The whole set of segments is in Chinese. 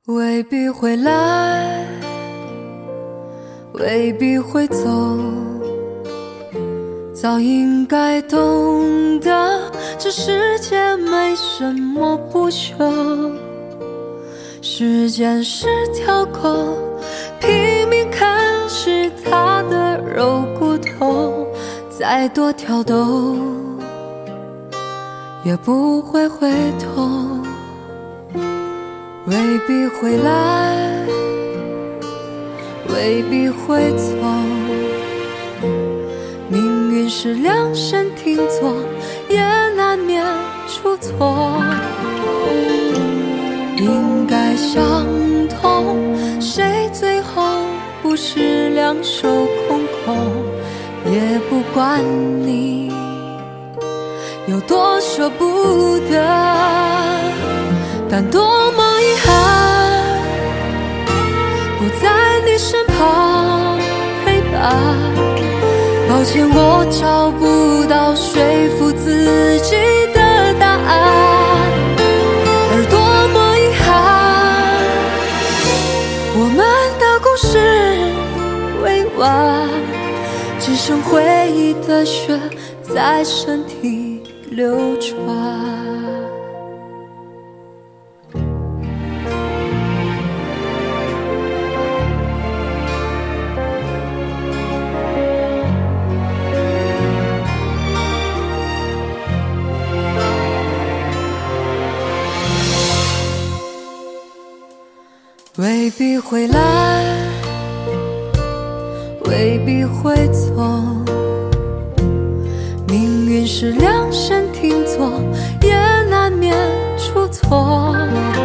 未必会来，未必会走，早应该懂得这世界没什么不朽。时间是条狗，拼命啃食它的肉骨头，再多挑逗也不会回头。未必会来，未必会走，命运是量身定做，也难免出错。应该相同，谁最后不是两手空空？也不管你有多舍不得，但多么遗憾，不在你身旁陪伴。抱歉，我找不到说服自己的答案，而多么遗憾，我们的故事未完，只剩回忆的血在身体流传。未必会来，未必会走，命运是量身定做，也难免出错。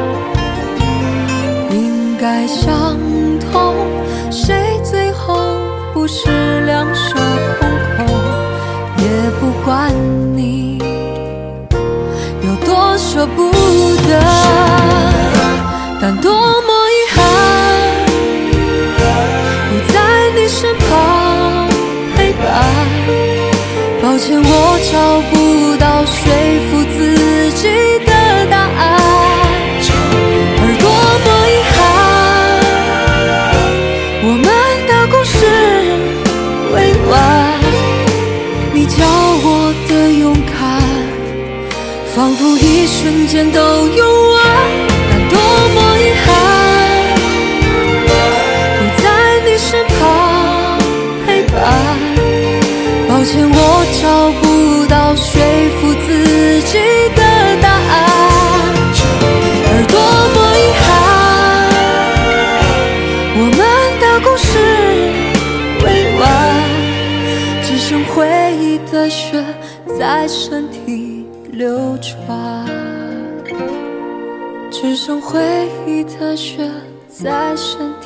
应该相同，谁最后不是两手空空？也不管你有多舍不得，但多么遗憾，不在你身旁陪伴。抱歉，我找不到说服自己的答案，而多么遗憾，我们的故事未完。你教我的勇敢，仿佛一瞬间都用完，但多么遗憾，不在你身旁陪伴。抱歉，我找不到说服自己的答案，而多么遗憾，我们的故事未完，只剩回忆的血在身体流传，只剩回忆的血在身体